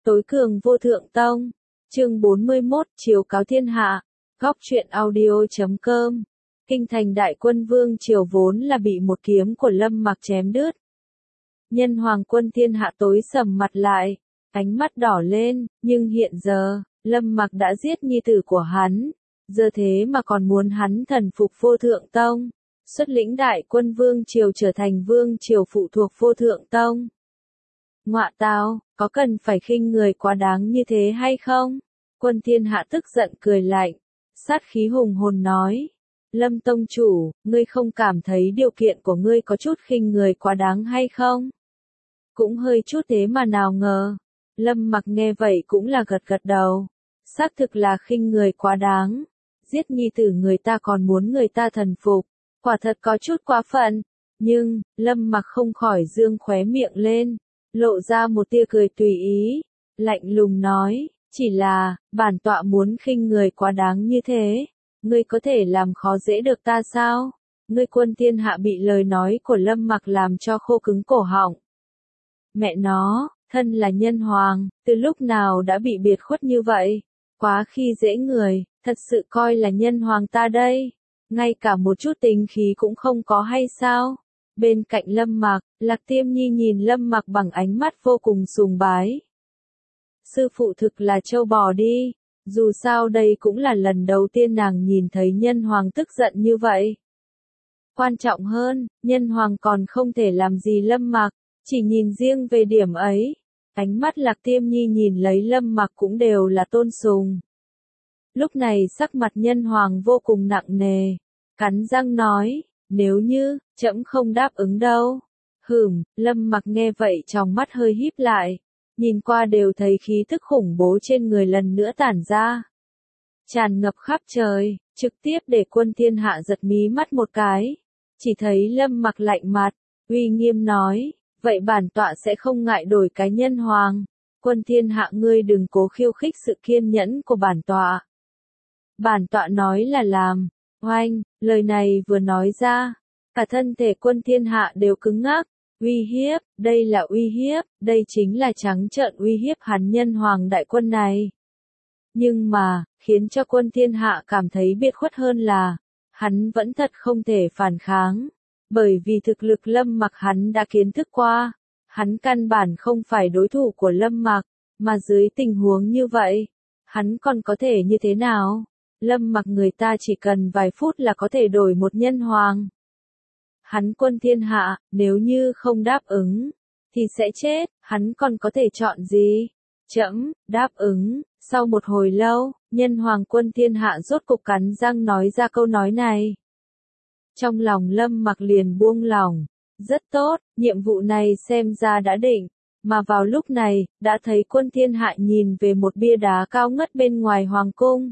Tối cường vô thượng tông. Chương 41, chiếu cáo thiên hạ. Góc truyện audio.com. Kinh thành đại quân vương triều vốn là bị một kiếm của Lâm Mặc chém đứt. Nhân hoàng quân thiên hạ tối sầm mặt lại, ánh mắt đỏ lên, nhưng hiện giờ, Lâm Mặc đã giết nhi tử của hắn, giờ thế mà còn muốn hắn thần phục vô thượng tông, xuất lĩnh đại quân vương triều trở thành vương triều phụ thuộc vô thượng tông. Ngọa tào, có cần phải khinh người quá đáng như thế hay không? Quân thiên hạ tức giận cười lạnh, sát khí hùng hồn nói. Lâm tông chủ, ngươi không cảm thấy điều kiện của ngươi có chút khinh người quá đáng hay không? Cũng hơi chút thế mà nào ngờ. Lâm Mặc nghe vậy cũng là gật gật đầu. Xác thực là khinh người quá đáng. Giết nhi tử người ta còn muốn người ta thần phục. Quả thật có chút quá phận. Nhưng, Lâm Mặc không khỏi dương khóe miệng lên. Lộ ra một tia cười tùy ý. Lạnh lùng nói, chỉ là, bản tọa muốn khinh người quá đáng như thế. Ngươi có thể làm khó dễ được ta sao? Ngươi quân thiên hạ bị lời nói của Lâm Mặc làm cho khô cứng cổ họng. Mẹ nó, thân là nhân hoàng, từ lúc nào đã bị biệt khuất như vậy? Quá khi dễ người, thật sự coi là nhân hoàng ta đây. Ngay cả một chút tính khí cũng không có hay sao? Bên cạnh Lâm Mặc, Lạc Tiêm Nhi nhìn Lâm Mặc bằng ánh mắt vô cùng sùng bái. Sư phụ thực là trâu bò đi. Dù sao đây cũng là lần đầu tiên nàng nhìn thấy nhân hoàng tức giận như vậy. Quan trọng hơn, nhân hoàng còn không thể làm gì Lâm Mặc, chỉ nhìn riêng về điểm ấy. Ánh mắt Lạc Tiêm Nhi nhìn lấy Lâm Mặc cũng đều là tôn sùng. Lúc này sắc mặt nhân hoàng vô cùng nặng nề, cắn răng nói, nếu như, trẫm không đáp ứng đâu. Lâm Mặc nghe vậy trong mắt hơi híp lại. Nhìn qua đều thấy khí thức khủng bố trên người lần nữa tản ra. Tràn ngập khắp trời, trực tiếp để quân thiên hạ giật mí mắt một cái. Chỉ thấy Lâm Mặc lạnh mặt, uy nghiêm nói, vậy bản tọa sẽ không ngại đổi cái nhân hoàng. Quân thiên hạ ngươi đừng cố khiêu khích sự kiên nhẫn của bản tọa. Bản tọa nói là làm. Oanh, lời này vừa nói ra, cả thân thể quân thiên hạ đều cứng ngắc. Uy hiếp, đây là uy hiếp, đây chính là trắng trợn uy hiếp hắn nhân hoàng đại quân này. Nhưng mà, khiến cho quân thiên hạ cảm thấy biệt khuất hơn là, hắn vẫn thật không thể phản kháng, bởi vì thực lực Lâm Mặc hắn đã kiến thức qua, hắn căn bản không phải đối thủ của Lâm Mặc, mà dưới tình huống như vậy, hắn còn có thể như thế nào? Lâm Mặc người ta chỉ cần vài phút là có thể đổi một nhân hoàng. Hắn quân thiên hạ, nếu như không đáp ứng, thì sẽ chết, hắn còn có thể chọn gì? Trẫm, đáp ứng. Sau một hồi lâu, nhân hoàng quân thiên hạ rốt cục cắn răng nói ra câu nói này. Trong lòng Lâm Mặc liền buông lỏng. Rất tốt, nhiệm vụ này xem ra đã định. Mà vào lúc này, đã thấy quân thiên hạ nhìn về một bia đá cao ngất bên ngoài hoàng cung.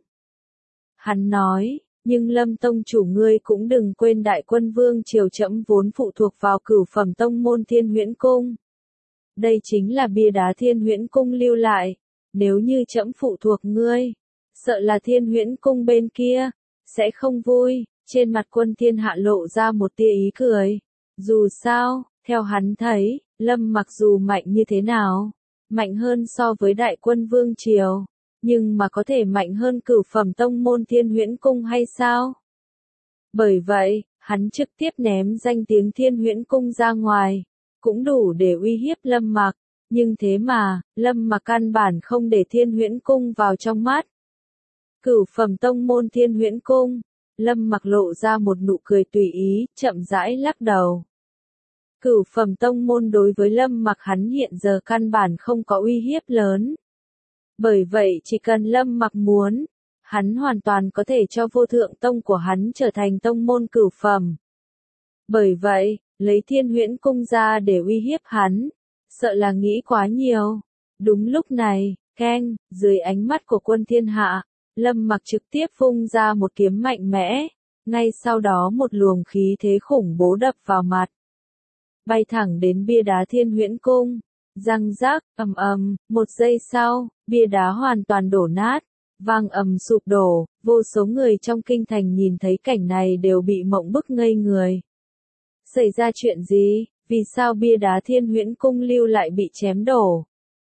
Hắn nói, nhưng Lâm tông chủ ngươi cũng đừng quên đại quân vương triều trẫm vốn phụ thuộc vào cửu phẩm tông môn Thiên Huyễn Cung. Đây chính là bia đá Thiên Huyễn Cung lưu lại, nếu như trẫm phụ thuộc ngươi, sợ là Thiên Huyễn Cung bên kia sẽ không vui. Trên mặt quân thiên hạ lộ ra một tia ý cười. Dù sao, theo hắn thấy, Lâm mặc dù mạnh như thế nào, mạnh hơn so với đại quân vương triều. Nhưng mà có thể mạnh hơn cửu phẩm tông môn Thiên Huyễn Cung hay sao? Bởi vậy, hắn trực tiếp ném danh tiếng Thiên Huyễn Cung ra ngoài, cũng đủ để uy hiếp Lâm Mặc, nhưng thế mà, Lâm Mặc căn bản không để Thiên Huyễn Cung vào trong mắt. Cửu phẩm tông môn Thiên Huyễn Cung, Lâm Mặc lộ ra một nụ cười tùy ý, chậm rãi lắc đầu. Cửu phẩm tông môn đối với Lâm Mặc hắn hiện giờ căn bản không có uy hiếp lớn. Bởi vậy chỉ cần Lâm Mặc muốn, hắn hoàn toàn có thể cho vô thượng tông của hắn trở thành tông môn cửu phẩm. Bởi vậy, lấy Thiên Huyễn Cung ra để uy hiếp hắn, sợ là nghĩ quá nhiều. Đúng lúc này, keng, dưới ánh mắt của quân thiên hạ, Lâm Mặc trực tiếp vung ra một kiếm mạnh mẽ, ngay sau đó một luồng khí thế khủng bố đập vào mặt. Bay thẳng đến bia đá Thiên Huyễn Cung. Răng rác, ầm ầm, một giây sau, bia đá hoàn toàn đổ nát, vang ầm sụp đổ, vô số người trong kinh thành nhìn thấy cảnh này đều bị mộng bức ngây người. Xảy ra chuyện gì? Vì sao bia đá Thiên Huyễn Cung lưu lại bị chém đổ?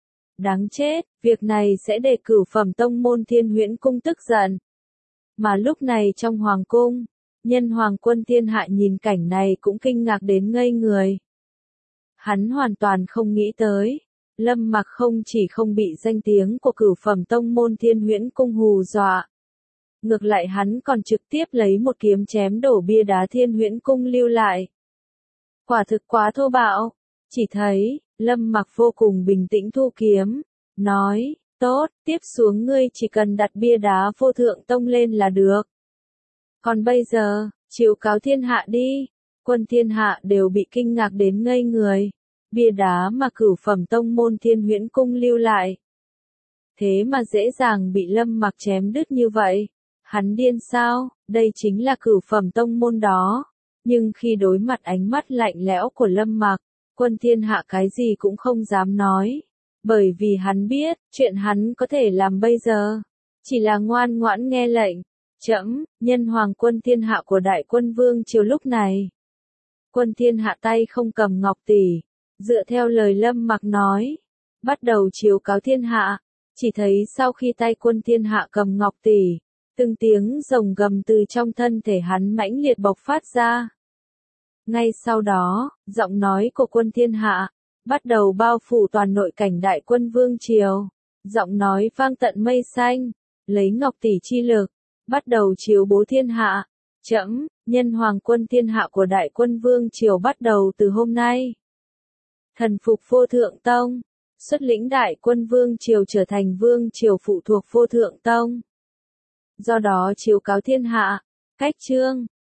đáng chết, việc này sẽ để Cửu Phẩm Tông môn Thiên Huyễn Cung tức giận. Mà lúc này trong hoàng cung, Nhân Hoàng Quân Thiên Hạ nhìn cảnh này cũng kinh ngạc đến ngây người. Hắn hoàn toàn không nghĩ tới, Lâm Mặc không chỉ không bị danh tiếng của Cửu Phẩm Tông môn Thiên Huyễn Cung hù dọa, ngược lại hắn còn trực tiếp lấy một kiếm chém đổ bia đá Thiên Huyễn Cung lưu lại. Quả thực quá thô bạo, chỉ thấy, Lâm Mặc vô cùng bình tĩnh thu kiếm, nói, tốt, tiếp xuống ngươi chỉ cần đặt bia đá Vô Thượng Tông lên là được. Còn bây giờ, chiếu cáo thiên hạ đi, quân thiên hạ đều bị kinh ngạc đến ngây người, bia đá mà Cửu Phẩm Tông môn Thiên Huyễn Cung lưu lại. Thế mà dễ dàng bị Lâm Mặc chém đứt như vậy, hắn điên sao, đây chính là Cửu Phẩm Tông môn đó. Nhưng khi đối mặt ánh mắt lạnh lẽo của Lâm Mặc, quân thiên hạ cái gì cũng không dám nói. Bởi vì hắn biết, chuyện hắn có thể làm bây giờ, chỉ là ngoan ngoãn nghe lệnh. Trẫm, Nhân Hoàng Quân Thiên Hạ của Đại Quân Vương Triều lúc này. Quân thiên hạ tay không cầm ngọc tỷ, dựa theo lời Lâm Mặc nói, bắt đầu chiếu cáo thiên hạ. Chỉ thấy sau khi tay quân thiên hạ cầm ngọc tỷ, từng tiếng rồng gầm từ trong thân thể hắn mãnh liệt bộc phát ra. Ngay sau đó, giọng nói của quân thiên hạ bắt đầu bao phủ toàn nội cảnh Đại Quân Vương Triều. Giọng nói vang tận mây xanh, lấy ngọc tỷ chi lực, bắt đầu chiếu bố thiên hạ. Trẫm, Nhân Hoàng Quân Thiên Hạ của Đại Quân Vương Triều bắt đầu từ hôm nay. Thần phục Vô Thượng Tông, xuất lĩnh Đại Quân Vương Triều trở thành Vương Triều phụ thuộc Vô Thượng Tông. Do đó chiếu cáo thiên hạ, cách chương.